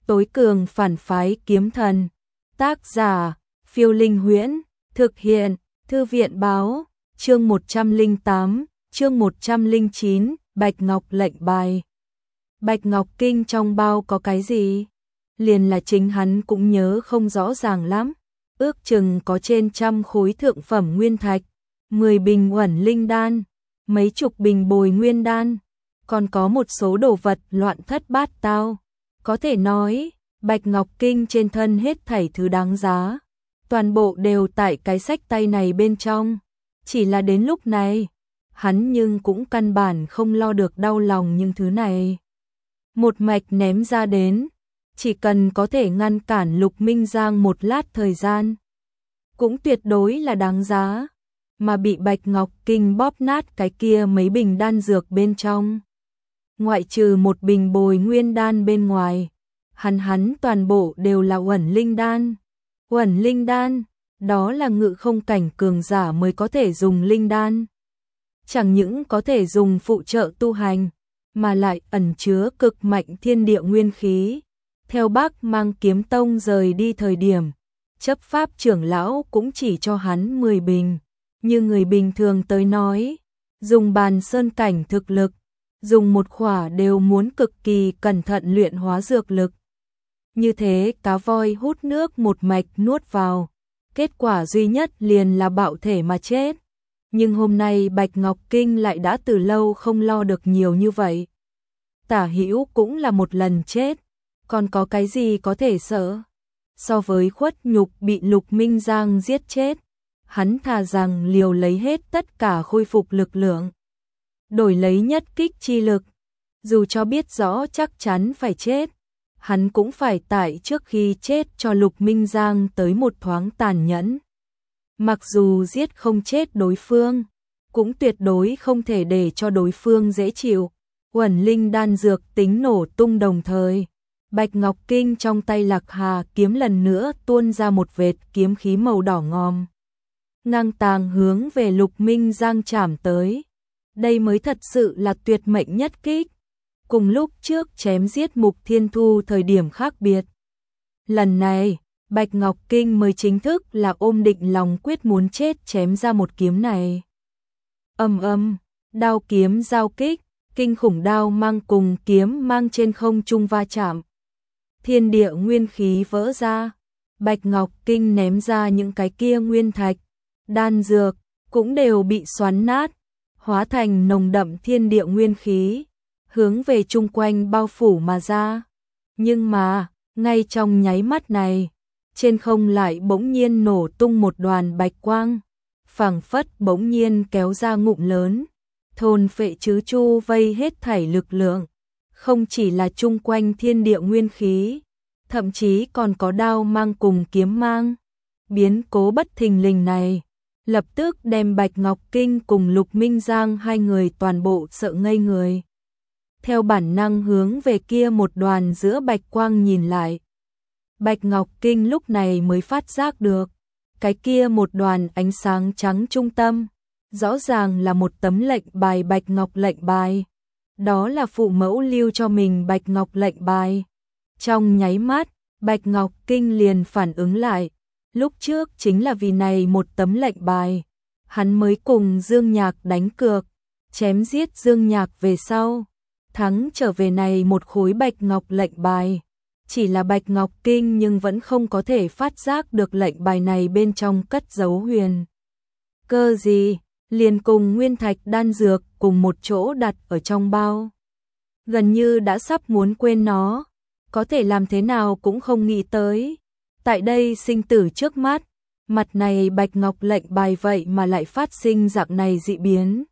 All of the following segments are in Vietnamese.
Tối cường phản phái kiếm thần. Tác giả, Phiêu Linh Huyễn. Thực hiện, Thư viện Báo. Chương 108, chương 109, Bạch Ngọc lệnh bài. Bạch Ngọc Kinh trong bao có cái gì? Liền là chính hắn cũng nhớ không rõ ràng lắm. Ước chừng có trên 100 khối thượng phẩm nguyên thạch, 10 bình uẩn linh đan, mấy chục bình bồi nguyên đan, còn có một số đồ vật loạn thất bát tao. Có thể nói, Bạch Ngọc Kinh trên thân hết thảy thứ đáng giá, toàn bộ đều tại cái sách tay này bên trong. Chỉ là đến lúc này, hắn nhưng cũng căn bản không lo được đau lòng những thứ này. Một mạch ném ra đến, chỉ cần có thể ngăn cản Lục Minh Giang một lát thời gian, cũng tuyệt đối là đáng giá. Mà bị Bạch Ngọc Kinh bóp nát cái kia mấy bình đan dược bên trong, ngoại trừ một bình bồi nguyên đan bên ngoài, hắn toàn bộ đều là uẩn linh đan. Uẩn linh đan, đó là ngự không cảnh cường giả mới có thể dùng linh đan. Chẳng những có thể dùng phụ trợ tu hành, mà lại ẩn chứa cực mạnh thiên địa nguyên khí. Theo Bắc Mang Kiếm Tông rời đi thời điểm, chấp pháp trưởng lão cũng chỉ cho hắn 10 bình. Như người bình thường tới nói, dùng bàn sơn cảnh thực lực, dùng một khỏa đều muốn cực kỳ cẩn thận luyện hóa dược lực. Như thế cá voi hút nước một mạch nuốt vào, kết quả duy nhất liền là bạo thể mà chết. Nhưng hôm nay Bạch Ngọc Kinh lại đã từ lâu không lo được nhiều như vậy. Tả Hữu cũng là một lần chết, còn có cái gì có thể sợ? So với khuất nhục bị Lục Minh Giang giết chết, hắn thà rằng liều lấy hết tất cả khôi phục lực lượng, đổi lấy nhất kích chi lực. Dù cho biết rõ chắc chắn phải chết, hắn cũng phải tại trước khi chết cho Lục Minh Giang tới một thoáng tàn nhẫn. Mặc dù giết không chết đối phương, cũng tuyệt đối không thể để cho đối phương dễ chịu. Uẩn linh đan dược tính nổ tung đồng thời, Bạch Ngọc Kinh trong tay Lạc Hà kiếm lần nữa tuôn ra một vệt kiếm khí màu đỏ ngòm, ngang tàng hướng về Lục Minh Giang chạm tới. Đây mới thật sự là tuyệt mệnh nhất kích, cùng lúc trước chém giết Mục Thiên Thu thời điểm khác biệt. Lần này, Bạch Ngọc Kinh mới chính thức là ôm định lòng quyết muốn chết chém ra một kiếm này. Ầm ầm, đao kiếm giao kích, kinh khủng đao mang cùng kiếm mang trên không trung va chạm. Thiên địa nguyên khí vỡ ra, Bạch Ngọc Kinh ném ra những cái kia nguyên thạch, đan dược cũng đều bị xoắn nát, hóa thành nồng đậm thiên địa nguyên khí, hướng về chung quanh bao phủ mà ra. Nhưng mà, ngay trong nháy mắt này, trên không lại bỗng nhiên nổ tung một đoàn bạch quang, phảng phất bỗng nhiên kéo ra ngụm lớn, thôn phệ trứ chu vây hết thảy lực lượng, không chỉ là chung quanh thiên địa nguyên khí, thậm chí còn có đao mang cùng kiếm mang. Biến cố bất thình lình này, lập tức đem Bạch Ngọc Kinh cùng Lục Minh Giang hai người toàn bộ sợ ngây người. Theo bản năng hướng về kia một đoàn giữa bạch quang nhìn lại. Bạch Ngọc Kinh lúc này mới phát giác được, cái kia một đoàn ánh sáng trắng trung tâm, rõ ràng là một tấm lệnh bài Bạch Ngọc lệnh bài. Đó là phụ mẫu lưu cho mình Bạch Ngọc lệnh bài. Trong nháy mắt, Bạch Ngọc Kinh liền phản ứng lại, lúc trước chính là vì này một tấm lệnh bài, hắn mới cùng Dương Nhạc đánh cược, chém giết Dương Nhạc về sau, thắng trở về này một khối Bạch Ngọc lệnh bài. Chỉ là Bạch Ngọc Kinh nhưng vẫn không có thể phát giác được lệnh bài này bên trong cất giấu huyền cơ gì, liền cùng nguyên thạch đan dược cùng một chỗ đặt ở trong bao. Gần như đã sắp muốn quên nó, có thể làm thế nào cũng không nghĩ tới. Tại đây sinh tử trước mắt, mặt này Bạch Ngọc lệnh bài vậy mà lại phát sinh dạng này dị biến.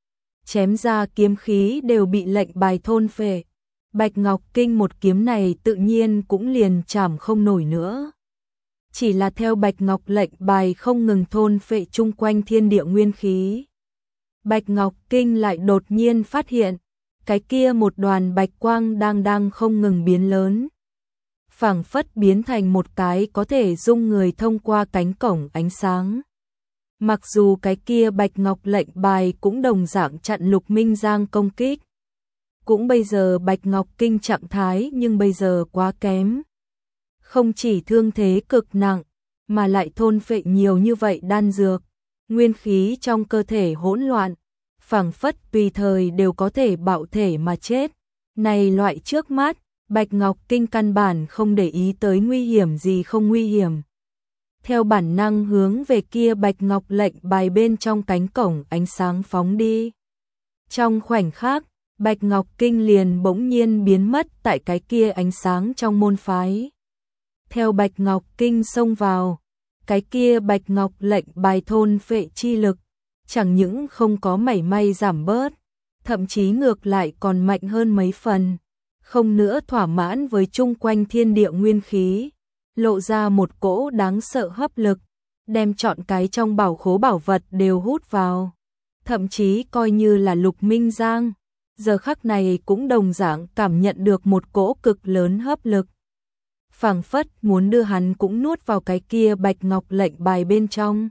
Chém ra kiếm khí đều bị lệnh bài thôn phệ. Bạch Ngọc Kinh một kiếm này tự nhiên cũng liền chảm không nổi nữa. Chỉ là theo Bạch Ngọc lệnh bài không ngừng thôn phệ chung quanh thiên địa nguyên khí, Bạch Ngọc Kinh lại đột nhiên phát hiện, cái kia một đoàn bạch quang đang không ngừng biến lớn, phảng phất biến thành một cái có thể dung người thông qua cánh cổng ánh sáng. Mặc dù cái kia Bạch Ngọc lệnh bài cũng đồng dạng chặn Lục Minh Giang công kích, Cũng bây giờ Bạch Ngọc Kinh trạng thái nhưng bây giờ quá kém. Không chỉ thương thế cực nặng, mà lại thôn phệ nhiều như vậy đan dược, nguyên khí trong cơ thể hỗn loạn, phảng phất tùy thời đều có thể bạo thể mà chết. Này loại trước mắt, Bạch Ngọc Kinh căn bản không để ý tới nguy hiểm gì không nguy hiểm. Theo bản năng hướng về kia Bạch Ngọc lệnh bài bên trong cánh cổng ánh sáng phóng đi. Trong khoảnh khắc, Bạch Ngọc Kinh liền bỗng nhiên biến mất tại cái kia ánh sáng trong môn phái. Theo Bạch Ngọc Kinh xông vào, cái kia Bạch Ngọc lệnh bài thôn phệ chi lực, chẳng những không có mảy may giảm bớt, thậm chí ngược lại còn mạnh hơn mấy phần, không nữa thỏa mãn với chung quanh thiên địa nguyên khí, lộ ra một cỗ đáng sợ hấp lực, đem trọn cái trong bảo khố bảo vật đều hút vào. Thậm chí coi như là Lục Minh Giang, giờ khắc này cũng đồng dạng cảm nhận được một cỗ cực lớn hấp lực. Phảng phất muốn đưa hắn cũng nuốt vào cái kia Bạch Ngọc lệnh bài bên trong.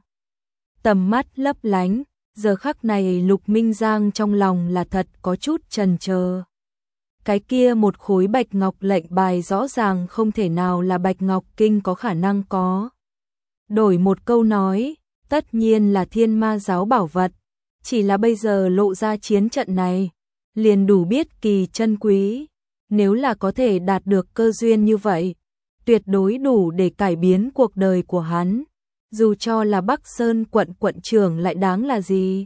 Tầm mắt lấp lánh, giờ khắc này Lục Minh Giang trong lòng là thật có chút chần chờ. Cái kia một khối Bạch Ngọc lệnh bài rõ ràng không thể nào là Bạch Ngọc Kinh có khả năng có. Đổi một câu nói, tất nhiên là Thiên Ma giáo bảo vật, chỉ là bây giờ lộ ra chiến trận này, liền đủ biết kỳ chân quý, nếu là có thể đạt được cơ duyên như vậy, tuyệt đối đủ để cải biến cuộc đời của hắn, dù cho là Bắc Sơn quận quận trưởng lại đáng là gì.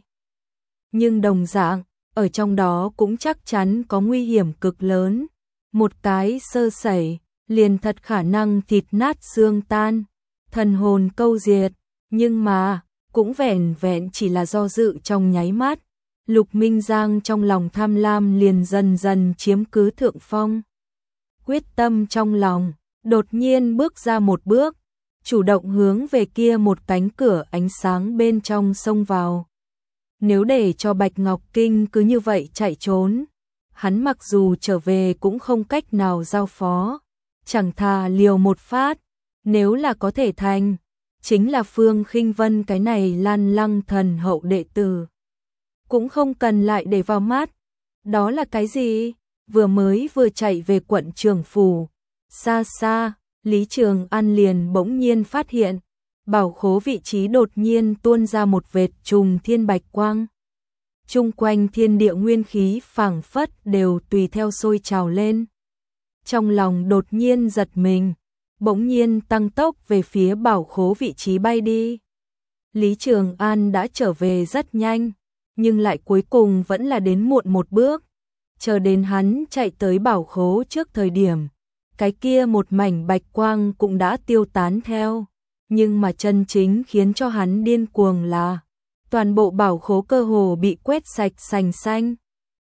Nhưng đồng dạng, ở trong đó cũng chắc chắn có nguy hiểm cực lớn, một cái sơ sẩy, liền thật khả năng thịt nát xương tan, thần hồn câu diệt, nhưng mà, cũng vẻn vẹn chỉ là do dự trong nháy mắt. Lục Minh Giang trong lòng tham lam liền dần dần chiếm cứ thượng phong. Quyết tâm trong lòng, đột nhiên bước ra một bước, chủ động hướng về kia một cánh cửa ánh sáng bên trong xông vào. Nếu để cho Bạch Ngọc Kinh cứ như vậy chạy trốn, hắn mặc dù trở về cũng không cách nào giao phó, chẳng thà liều một phát, nếu là có thể thành, chính là Phương Khinh Vân cái này Lan Lăng thần hậu đệ tử. Cũng không cần lại để vào mắt. Đó là cái gì? Vừa mới vừa chạy về quận Trường Phủ. Xa xa, Lý Trường An liền bỗng nhiên phát hiện, bảo khố vị trí đột nhiên tuôn ra một vệt trùng thiên bạch quang. Chung quanh thiên địa nguyên khí phảng phất đều tùy theo sôi trào lên. Trong lòng đột nhiên giật mình, bỗng nhiên tăng tốc về phía bảo khố vị trí bay đi. Lý Trường An đã trở về rất nhanh, nhưng lại cuối cùng vẫn là đến muộn một bước. Chờ đến hắn chạy tới bảo khố trước thời điểm, cái kia một mảnh bạch quang cũng đã tiêu tán theo. Nhưng mà chân chính khiến cho hắn điên cuồng là toàn bộ bảo khố cơ hồ bị quét sạch sành xanh.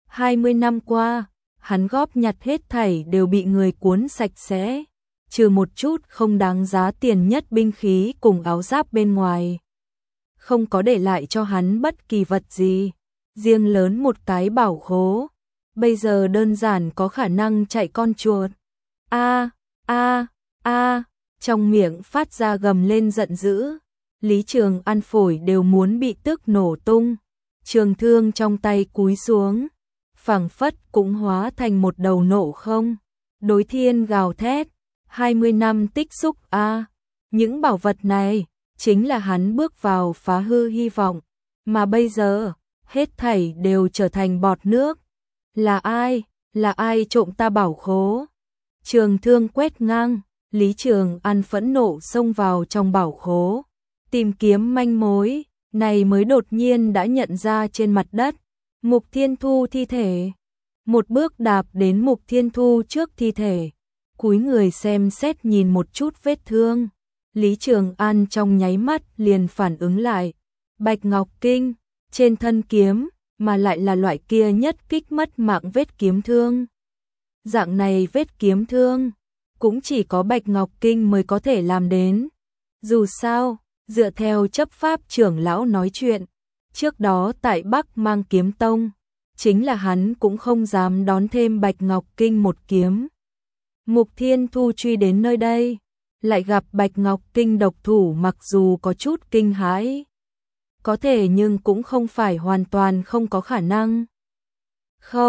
20 năm qua, hắn góp nhặt hết thảy đều bị người cuốn sạch sẽ, trừ một chút không đáng giá tiền nhất binh khí cùng áo giáp bên ngoài. Không có để lại cho hắn bất kỳ vật gì, riêng lớn một cái bảo khố, bây giờ đơn giản có khả năng chạy con chuột. A a a, trong miệng phát ra gầm lên giận dữ, Lý Trường An phổi đều muốn bị tức nổ tung, trường thương trong tay cúi xuống, phảng phất cũng hóa thành một đầu nộ không, đối thiên gào thét, 20 năm tích xúc a, những bảo vật này chính là hắn bước vào phá hư hy vọng, mà bây giờ, hết thảy đều trở thành bọt nước. Là ai trộm ta bảo khố? Trường thương quét ngang, Lý Trường An phẫn nộ xông vào trong bảo khố, tìm kiếm manh mối, này mới đột nhiên đã nhận ra trên mặt đất, Mục Thiên Thu thi thể. Một bước đạp đến Mục Thiên Thu trước thi thể, cúi người xem xét nhìn một chút vết thương. Lý Trường An trong nháy mắt liền phản ứng lại, Bạch Ngọc Kinh, trên thân kiếm, mà lại là loại kia nhất kích mất mạng vết kiếm thương. Dạng này vết kiếm thương, cũng chỉ có Bạch Ngọc Kinh mới có thể làm đến. Dù sao, dựa theo chấp pháp trưởng lão nói chuyện, trước đó tại Bắc Mang Kiếm Tông, chính là hắn cũng không dám đón thêm Bạch Ngọc Kinh một kiếm. Mục Thiên Thu truy đến nơi đây, lại gặp Bạch Ngọc Kinh độc thủ, mặc dù có chút kinh hãi, có thể nhưng cũng không phải hoàn toàn không có khả năng.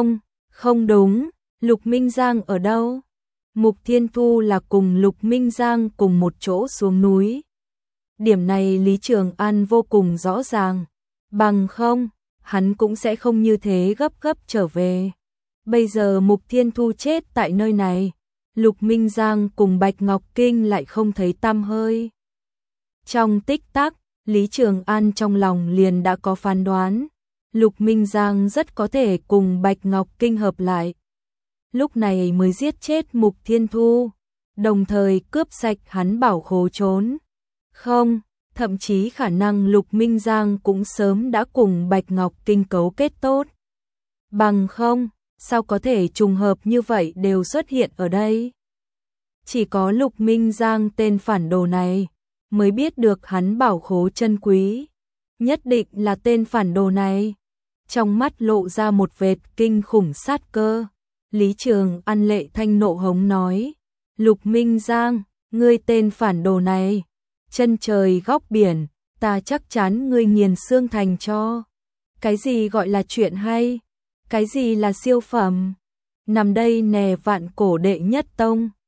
Không đúng, Lục Minh Giang ở đâu? Mục Thiên Thu là cùng Lục Minh Giang cùng một chỗ xuống núi. Điểm này Lý Trường An vô cùng rõ ràng. Bằng không, hắn cũng sẽ không như thế gấp gấp trở về. Bây giờ Mục Thiên Thu chết tại nơi này. Lục Minh Giang cùng Bạch Ngọc Kinh lại không thấy tăm hơi. Trong tích tắc, Lý Trường An trong lòng liền đã có phán đoán. Lục Minh Giang rất có thể cùng Bạch Ngọc Kinh hợp lại. Lúc này mới giết chết Mục Thiên Thu, đồng thời cướp sạch hắn bảo khố trốn. Không, thậm chí khả năng Lục Minh Giang cũng sớm đã cùng Bạch Ngọc Kinh cấu kết tốt. Bằng không, sao có thể trùng hợp như vậy đều xuất hiện ở đây? Chỉ có Lục Minh Giang tên phản đồ này mới biết được hắn bảo khố chân quý. Nhất định là tên phản đồ này. Trong mắt lộ ra một vệt kinh khủng sát cơ. Lý Trường An lệ thanh nộ hống nói. Lục Minh Giang, ngươi tên phản đồ này. Chân trời góc biển, ta chắc chắn ngươi nghiền xương thành cho. Cái gì gọi là chuyện hay? Cái gì là siêu phẩm? Nằm đây nè vạn cổ đệ nhất tông.